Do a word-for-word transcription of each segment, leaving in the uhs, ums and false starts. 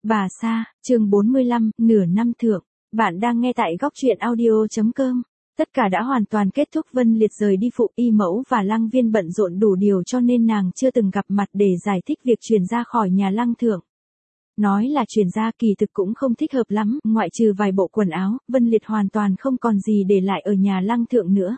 Bà Sa, chương bốn mươi lăm, nửa năm thượng. Bạn đang nghe tại góc truyện audio.com. Tất cả đã hoàn toàn kết thúc. Vân Liệt rời đi phụ y mẫu và Lăng Viên bận rộn đủ điều cho nên nàng chưa từng gặp mặt để giải thích việc chuyển ra khỏi nhà Lăng Thượng. Nói là chuyển ra kỳ thực cũng không thích hợp lắm, ngoại trừ vài bộ quần áo, Vân Liệt hoàn toàn không còn gì để lại ở nhà Lăng Thượng nữa.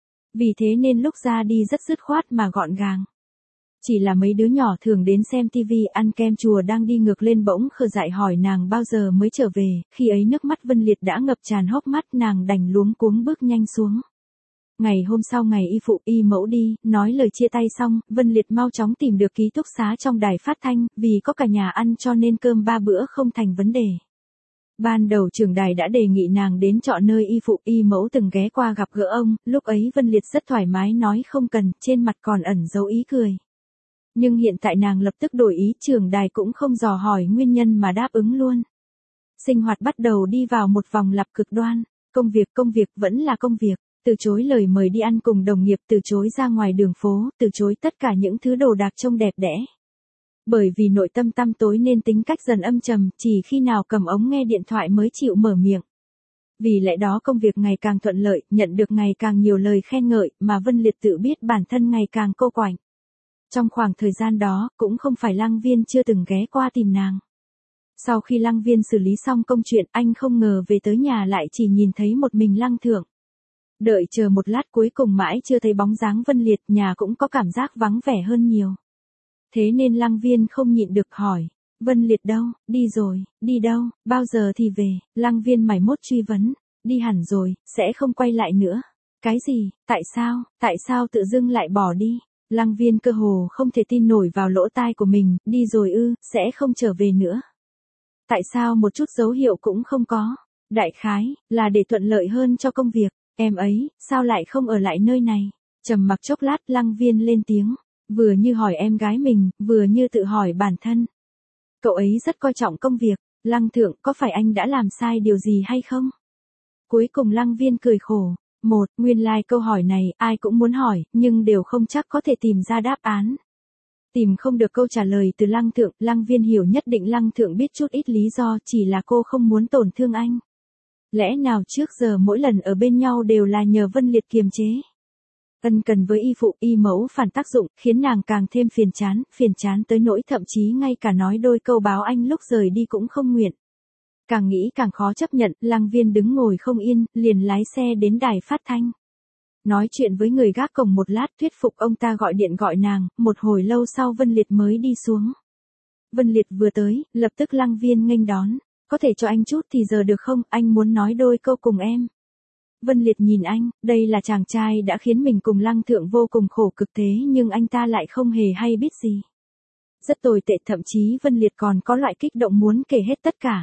Vì thế nên lúc ra đi rất dứt khoát mà gọn gàng. Chỉ là mấy đứa nhỏ thường đến xem tivi ăn kem chùa đang đi ngược lên bỗng khờ dại hỏi nàng bao giờ mới trở về, khi ấy nước mắt Vân Liệt đã ngập tràn hốc mắt, nàng đành luống cuống bước nhanh xuống. Ngày hôm sau ngày y phụ y mẫu đi, nói lời chia tay xong, Vân Liệt mau chóng tìm được ký túc xá trong đài phát thanh, vì có cả nhà ăn cho nên cơm ba bữa không thành vấn đề. Ban đầu trưởng đài đã đề nghị nàng đến chọn nơi y phụ y mẫu từng ghé qua gặp gỡ ông, lúc ấy Vân Liệt rất thoải mái nói không cần, trên mặt còn ẩn dấu ý cười. Nhưng hiện tại nàng lập tức đổi ý, trưởng đài cũng không dò hỏi nguyên nhân mà đáp ứng luôn. Sinh hoạt bắt đầu đi vào một vòng lặp cực đoan, công việc công việc vẫn là công việc, từ chối lời mời đi ăn cùng đồng nghiệp, từ chối ra ngoài đường phố, từ chối tất cả những thứ đồ đạc trông đẹp đẽ. Bởi vì nội tâm tăm tối nên tính cách dần âm trầm, chỉ khi nào cầm ống nghe điện thoại mới chịu mở miệng. Vì lẽ đó công việc ngày càng thuận lợi, nhận được ngày càng nhiều lời khen ngợi, mà Vân Liệt tự biết bản thân ngày càng cô quạnh. Trong khoảng thời gian đó, cũng không phải Lăng Viên chưa từng ghé qua tìm nàng. Sau khi Lăng Viên xử lý xong công chuyện, anh không ngờ về tới nhà lại chỉ nhìn thấy một mình Lăng Thượng. Đợi chờ một lát cuối cùng mãi chưa thấy bóng dáng Vân Liệt, nhà cũng có cảm giác vắng vẻ hơn nhiều. Thế nên Lăng Viên không nhịn được hỏi, Vân Liệt đâu, đi rồi, đi đâu, bao giờ thì về, Lăng Viên mải mốt truy vấn, đi hẳn rồi, sẽ không quay lại nữa. Cái gì, tại sao, tại sao tự dưng lại bỏ đi? Lăng Viên cơ hồ không thể tin nổi vào lỗ tai của mình, đi rồi ư, sẽ không trở về nữa. Tại sao một chút dấu hiệu cũng không có? Đại khái, là để thuận lợi hơn cho công việc, em ấy, sao lại không ở lại nơi này? Trầm mặc chốc lát Lăng Viên lên tiếng, vừa như hỏi em gái mình, vừa như tự hỏi bản thân. Cậu ấy rất coi trọng công việc, Lăng Thượng có phải anh đã làm sai điều gì hay không? Cuối cùng Lăng Viên cười khổ. Một, nguyên lai like câu hỏi này, ai cũng muốn hỏi, nhưng đều không chắc có thể tìm ra đáp án. Tìm không được câu trả lời từ Lăng Thượng, Lăng Viên hiểu nhất định Lăng Thượng biết chút ít lý do, chỉ là cô không muốn tổn thương anh. Lẽ nào trước giờ mỗi lần ở bên nhau đều là nhờ Vân Liệt kiềm chế? Ân cần với y phụ, y mẫu phản tác dụng, khiến nàng càng thêm phiền chán, phiền chán tới nỗi thậm chí ngay cả nói đôi câu báo anh lúc rời đi cũng không nguyện. Càng nghĩ càng khó chấp nhận, Lăng Viên đứng ngồi không yên, liền lái xe đến đài phát thanh. Nói chuyện với người gác cổng một lát thuyết phục ông ta gọi điện gọi nàng, một hồi lâu sau Vân Liệt mới đi xuống. Vân Liệt vừa tới, lập tức Lăng Viên nghênh đón, có thể cho anh chút thì giờ được không, anh muốn nói đôi câu cùng em. Vân Liệt nhìn anh, đây là chàng trai đã khiến mình cùng Lăng Thượng vô cùng khổ cực thế nhưng anh ta lại không hề hay biết gì. Rất tồi tệ, thậm chí Vân Liệt còn có loại kích động muốn kể hết tất cả.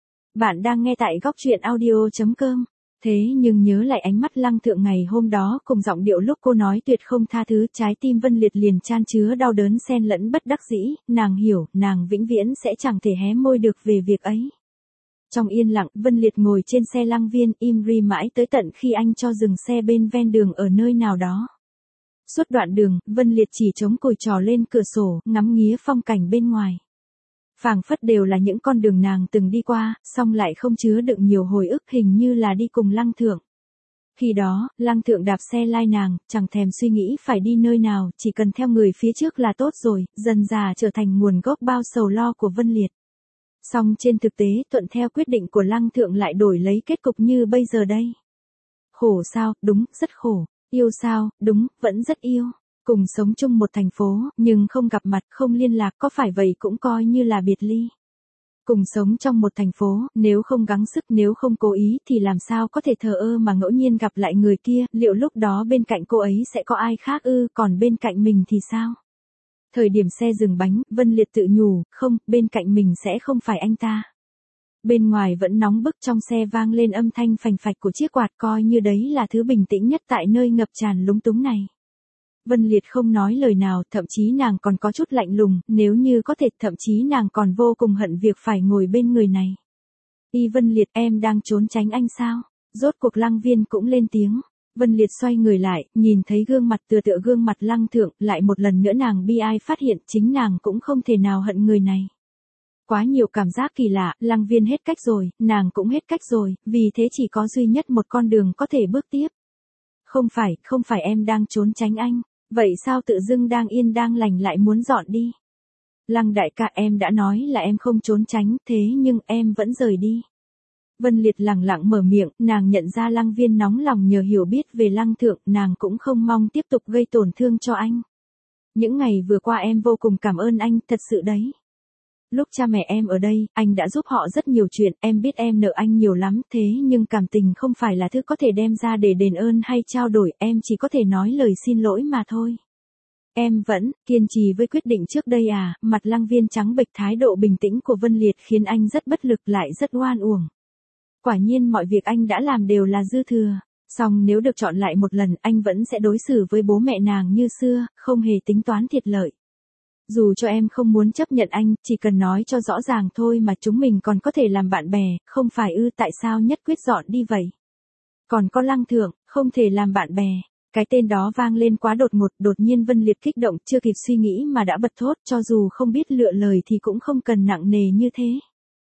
Bạn đang nghe tại góc truyện audio.com. Thế nhưng nhớ lại ánh mắt Lăng Thượng ngày hôm đó cùng giọng điệu lúc cô nói tuyệt không tha thứ, trái tim Vân Liệt liền chan chứa đau đớn xen lẫn bất đắc dĩ, nàng hiểu, nàng vĩnh viễn sẽ chẳng thể hé môi được về việc ấy. Trong yên lặng, Vân Liệt ngồi trên xe Lăng Viên, im ri mãi tới tận khi anh cho dừng xe bên ven đường ở nơi nào đó. Suốt đoạn đường, Vân Liệt chỉ chống cùi trò lên cửa sổ, ngắm nghía phong cảnh bên ngoài. Phảng phất đều là những con đường nàng từng đi qua, song lại không chứa đựng nhiều hồi ức, hình như là đi cùng Lăng Thượng. Khi đó, Lăng Thượng đạp xe lai nàng, chẳng thèm suy nghĩ phải đi nơi nào, chỉ cần theo người phía trước là tốt rồi, dần dà trở thành nguồn gốc bao sầu lo của Vân Liệt. Song trên thực tế, thuận theo quyết định của Lăng Thượng lại đổi lấy kết cục như bây giờ đây. Khổ sao, đúng, rất khổ. Yêu sao, đúng, vẫn rất yêu. Cùng sống chung một thành phố, nhưng không gặp mặt, không liên lạc, có phải vậy cũng coi như là biệt ly. Cùng sống trong một thành phố, nếu không gắng sức, nếu không cố ý thì làm sao có thể thờ ơ mà ngẫu nhiên gặp lại người kia, liệu lúc đó bên cạnh cô ấy sẽ có ai khác ư, còn bên cạnh mình thì sao? Thời điểm xe dừng bánh, Vân Liệt tự nhủ, không, bên cạnh mình sẽ không phải anh ta. Bên ngoài vẫn nóng bức, trong xe vang lên âm thanh phành phạch của chiếc quạt, coi như đấy là thứ bình tĩnh nhất tại nơi ngập tràn lúng túng này. Vân Liệt không nói lời nào, thậm chí nàng còn có chút lạnh lùng, nếu như có thể, thậm chí nàng còn vô cùng hận việc phải ngồi bên người này. Y Vân Liệt, em đang trốn tránh anh sao? Rốt cuộc Lăng Viên cũng lên tiếng. Vân Liệt xoay người lại, nhìn thấy gương mặt tựa tựa gương mặt Lăng Thượng, lại một lần nữa nàng bi ai phát hiện chính nàng cũng không thể nào hận người này. Quá nhiều cảm giác kỳ lạ, Lăng Viên hết cách rồi, nàng cũng hết cách rồi, vì thế chỉ có duy nhất một con đường có thể bước tiếp. Không phải, không phải em đang trốn tránh anh, vậy sao tự dưng đang yên đang lành lại muốn dọn đi? Lăng đại ca, em đã nói là em không trốn tránh, thế nhưng em vẫn rời đi. Vân Liệt lẳng lặng mở miệng, nàng nhận ra Lăng Viên nóng lòng nhờ hiểu biết về Lăng Thượng, nàng cũng không mong tiếp tục gây tổn thương cho anh. Những ngày vừa qua em vô cùng cảm ơn anh, thật sự đấy. Lúc cha mẹ em ở đây, anh đã giúp họ rất nhiều chuyện, em biết em nợ anh nhiều lắm, thế nhưng cảm tình không phải là thứ có thể đem ra để đền ơn hay trao đổi, em chỉ có thể nói lời xin lỗi mà thôi. Em vẫn kiên trì với quyết định trước đây à? Mặt Lăng Viên trắng bệch, thái độ bình tĩnh của Vân Liệt khiến anh rất bất lực lại rất oan uổng. Quả nhiên mọi việc anh đã làm đều là dư thừa, song nếu được chọn lại một lần, anh vẫn sẽ đối xử với bố mẹ nàng như xưa, không hề tính toán thiệt lợi. Dù cho em không muốn chấp nhận anh, chỉ cần nói cho rõ ràng thôi mà chúng mình còn có thể làm bạn bè, không phải ư? Tại sao nhất quyết dọn đi vậy? Còn có Lăng Thượng, không thể làm bạn bè. Cái tên đó vang lên quá đột ngột, đột nhiên Vân Liệt kích động, chưa kịp suy nghĩ mà đã bật thốt, cho dù không biết lựa lời thì cũng không cần nặng nề như thế.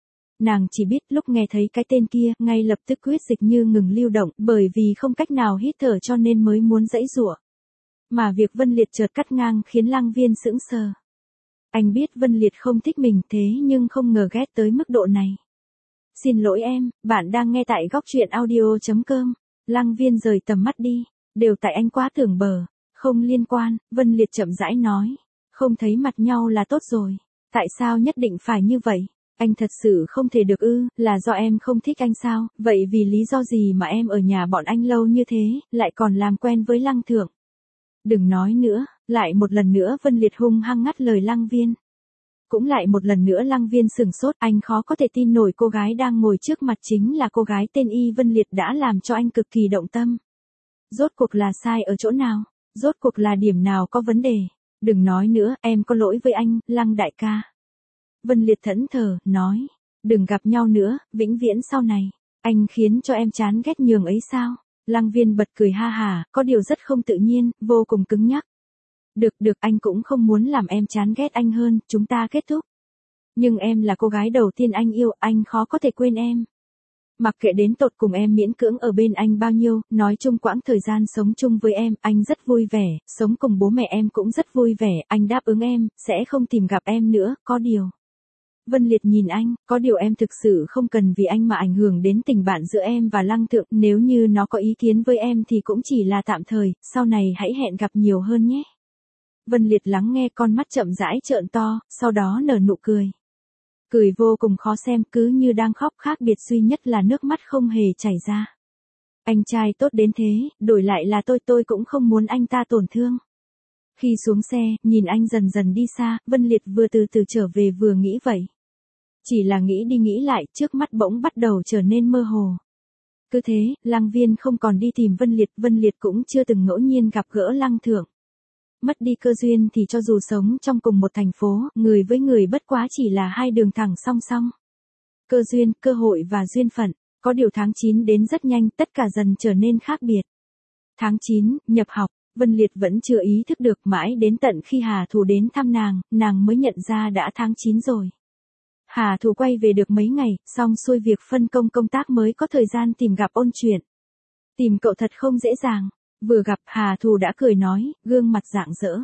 Nàng chỉ biết lúc nghe thấy cái tên kia, ngay lập tức huyết dịch như ngừng lưu động, bởi vì không cách nào hít thở cho nên mới muốn giãy giụa. Mà việc Vân Liệt chợt cắt ngang khiến Lăng Viên sững sờ. Anh biết Vân Liệt không thích mình thế nhưng không ngờ ghét tới mức độ này. Xin lỗi em, bạn đang nghe tại góc truyện audio chấm com. Lăng Viên rời tầm mắt đi. Đều tại anh quá tưởng bờ. Không liên quan, Vân Liệt chậm rãi nói. Không thấy mặt nhau là tốt rồi. Tại sao nhất định phải như vậy? Anh thật sự không thể được ư? Là do em không thích anh sao? Vậy vì lý do gì mà em ở nhà bọn anh lâu như thế, lại còn làm quen với Lăng Thượng? Đừng nói nữa. Lại một lần nữa Vân Liệt hung hăng ngắt lời Lăng Viên. Cũng lại một lần nữa Lăng Viên sửng sốt, anh khó có thể tin nổi cô gái đang ngồi trước mặt chính là cô gái tên Y. Vân Liệt đã làm cho anh cực kỳ động tâm. Rốt cuộc là sai ở chỗ nào? Rốt cuộc là điểm nào có vấn đề? Đừng nói nữa, em có lỗi với anh, Lăng đại ca. Vân Liệt thẫn thờ, nói. Đừng gặp nhau nữa, vĩnh viễn sau này. Anh khiến cho em chán ghét nhường ấy sao? Lăng Viên bật cười ha hà, có điều rất không tự nhiên, vô cùng cứng nhắc. Được được, anh cũng không muốn làm em chán ghét anh hơn, chúng ta kết thúc. Nhưng em là cô gái đầu tiên anh yêu, anh khó có thể quên em. Mặc kệ đến tột cùng em miễn cưỡng ở bên anh bao nhiêu, nói chung quãng thời gian sống chung với em, anh rất vui vẻ, sống cùng bố mẹ em cũng rất vui vẻ, anh đáp ứng em, sẽ không tìm gặp em nữa, có điều. Vân Liệt nhìn anh, có điều em thực sự không cần vì anh mà ảnh hưởng đến tình bạn giữa em và Lăng Thượng, nếu như nó có ý kiến với em thì cũng chỉ là tạm thời, sau này hãy hẹn gặp nhiều hơn nhé. Vân Liệt lắng nghe, con mắt chậm rãi trợn to, sau đó nở nụ cười. Cười vô cùng khó xem, cứ như đang khóc, khác biệt duy nhất là nước mắt không hề chảy ra. Anh trai tốt đến thế, đổi lại là tôi tôi cũng không muốn anh ta tổn thương. Khi xuống xe, nhìn anh dần dần đi xa, Vân Liệt vừa từ từ trở về vừa nghĩ vậy. Chỉ là nghĩ đi nghĩ lại, trước mắt bỗng bắt đầu trở nên mơ hồ. Cứ thế, Lăng Viên không còn đi tìm Vân Liệt, Vân Liệt cũng chưa từng ngẫu nhiên gặp gỡ Lăng Thượng. Mất đi cơ duyên thì cho dù sống trong cùng một thành phố, người với người bất quá chỉ là hai đường thẳng song song. Cơ duyên, cơ hội và duyên phận, có điều tháng chín đến rất nhanh, tất cả dần trở nên khác biệt. Tháng chín, nhập học, Vân Liệt vẫn chưa ý thức được, mãi đến tận khi Hà Thù đến thăm nàng, nàng mới nhận ra đã tháng chín rồi. Hà Thù quay về được mấy ngày, xong xuôi việc phân công công tác mới có thời gian tìm gặp ôn chuyện. Tìm cậu thật không dễ dàng. Vừa gặp, Hà Thù đã cười nói, gương mặt rạng rỡ.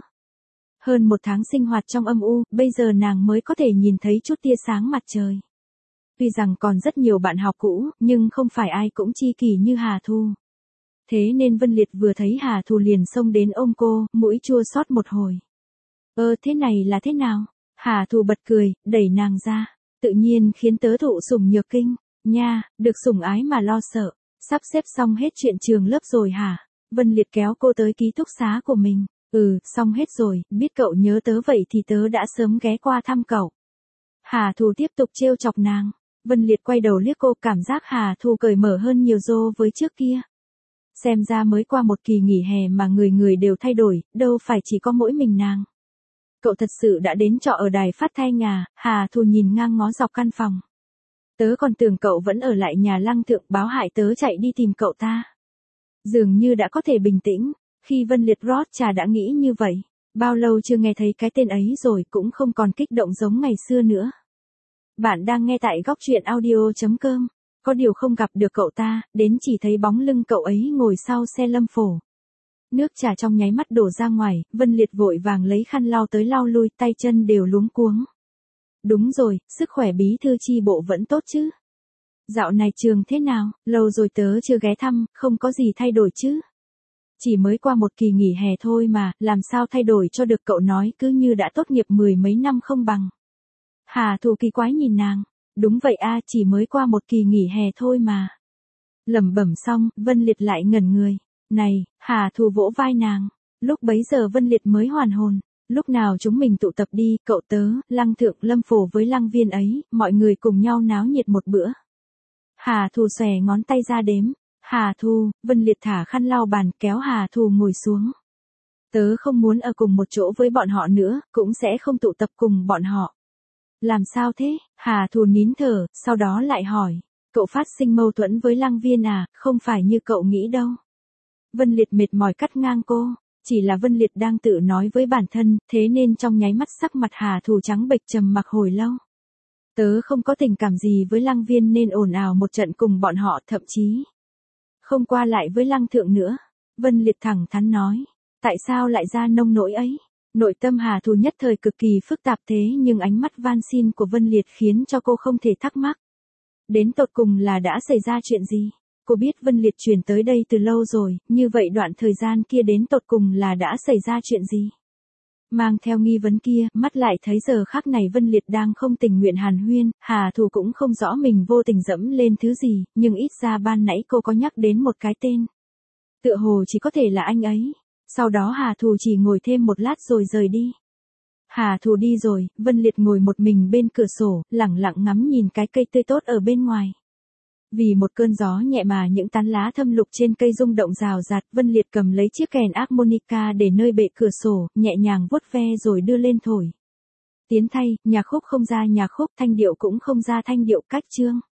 Hơn một tháng sinh hoạt trong âm u, bây giờ nàng mới có thể nhìn thấy chút tia sáng mặt trời. Tuy rằng còn rất nhiều bạn học cũ, nhưng không phải ai cũng chi kỷ như Hà Thù. Thế nên Vân Liệt vừa thấy Hà Thù liền xông đến ôm cô, mũi chua xót một hồi. Ơ thế này là thế nào? Hà Thù bật cười, đẩy nàng ra. Tự nhiên khiến tớ thụ sủng nhược kinh. Nha, được sủng ái mà lo sợ. Sắp xếp xong hết chuyện trường lớp rồi hả? Vân Liệt kéo cô tới ký túc xá của mình. Ừ, xong hết rồi, biết cậu nhớ tớ vậy thì tớ đã sớm ghé qua thăm cậu. Hà Thù tiếp tục trêu chọc nàng. Vân Liệt quay đầu liếc cô, cảm giác Hà Thù cởi mở hơn nhiều so với trước kia. Xem ra mới qua một kỳ nghỉ hè mà người người đều thay đổi, đâu phải chỉ có mỗi mình nàng. Cậu thật sự đã đến trọ ở đài phát thanh à? Hà Thù nhìn ngang ngó dọc căn phòng. Tớ còn tưởng cậu vẫn ở lại nhà Lăng Thượng, báo hại tớ chạy đi tìm cậu ta. Dường như đã có thể bình tĩnh, khi Vân Liệt rót trà đã nghĩ như vậy. Bao lâu chưa nghe thấy cái tên ấy rồi, cũng không còn kích động giống ngày xưa nữa. Bạn đang nghe tại góc truyện audio.com. Có điều không gặp được cậu ta, đến chỉ thấy bóng lưng cậu ấy ngồi sau xe Lâm Phổ. Nước trà trong nháy mắt đổ ra ngoài, Vân Liệt vội vàng lấy khăn lau tới lau lui, tay chân đều luống cuống. Đúng rồi, sức khỏe bí thư chi bộ vẫn tốt chứ? Dạo này trường thế nào, lâu rồi tớ chưa ghé thăm, không có gì thay đổi chứ? Chỉ mới qua một kỳ nghỉ hè thôi mà, làm sao thay đổi cho được, cậu nói cứ như đã tốt nghiệp mười mấy năm không bằng. Hà Thù kỳ quái nhìn nàng. Đúng vậy a, chỉ mới qua một kỳ nghỉ hè thôi mà. Lẩm bẩm xong, Vân Liệt lại ngẩn người. Này, Hà Thù vỗ vai nàng. Lúc bấy giờ Vân Liệt mới hoàn hồn. Lúc nào chúng mình tụ tập đi, cậu tớ, Lăng Thượng Lâm Phổ với Lăng Viên ấy, mọi người cùng nhau náo nhiệt một bữa. Hà Thù xòe ngón tay ra đếm. Hà Thù, Vân Liệt thả khăn lau bàn kéo Hà Thù ngồi xuống. Tớ không muốn ở cùng một chỗ với bọn họ nữa, cũng sẽ không tụ tập cùng bọn họ. Làm sao thế? Hà Thù nín thở, sau đó lại hỏi. Cậu phát sinh mâu thuẫn với Lăng Viên à, không phải như cậu nghĩ đâu. Vân Liệt mệt mỏi cắt ngang cô. Chỉ là Vân Liệt đang tự nói với bản thân, thế nên trong nháy mắt sắc mặt Hà Thù trắng bệch trầm mặc hồi lâu. Tớ không có tình cảm gì với Lăng Viên nên ồn ào một trận cùng bọn họ, thậm chí không qua lại với Lăng Thượng nữa. Vân Liệt thẳng thắn nói. Tại sao lại ra nông nỗi ấy? Nội tâm Hà Thù nhất thời cực kỳ phức tạp, thế nhưng ánh mắt van xin của Vân Liệt khiến cho cô không thể thắc mắc. Đến tột cùng là đã xảy ra chuyện gì? Cô biết Vân Liệt chuyển tới đây từ lâu rồi, như vậy đoạn thời gian kia đến tột cùng là đã xảy ra chuyện gì? Mang theo nghi vấn kia, mắt lại thấy giờ khắc này Vân Liệt đang không tình nguyện hàn huyên, Hà Thù cũng không rõ mình vô tình dẫm lên thứ gì, nhưng ít ra ban nãy cô có nhắc đến một cái tên. Tựa hồ chỉ có thể là anh ấy. Sau đó Hà Thù chỉ ngồi thêm một lát rồi rời đi. Hà Thù đi rồi, Vân Liệt ngồi một mình bên cửa sổ, lẳng lặng ngắm nhìn cái cây tươi tốt ở bên ngoài. Vì một cơn gió nhẹ mà những tán lá thâm lục trên cây rung động rào rạt, Vân Liệt cầm lấy chiếc kèn harmonica để nơi bệ cửa sổ, nhẹ nhàng vuốt ve rồi đưa lên thổi. Tiến thay, nhạc khúc không ra nhạc khúc, thanh điệu cũng không ra thanh điệu, cách chương.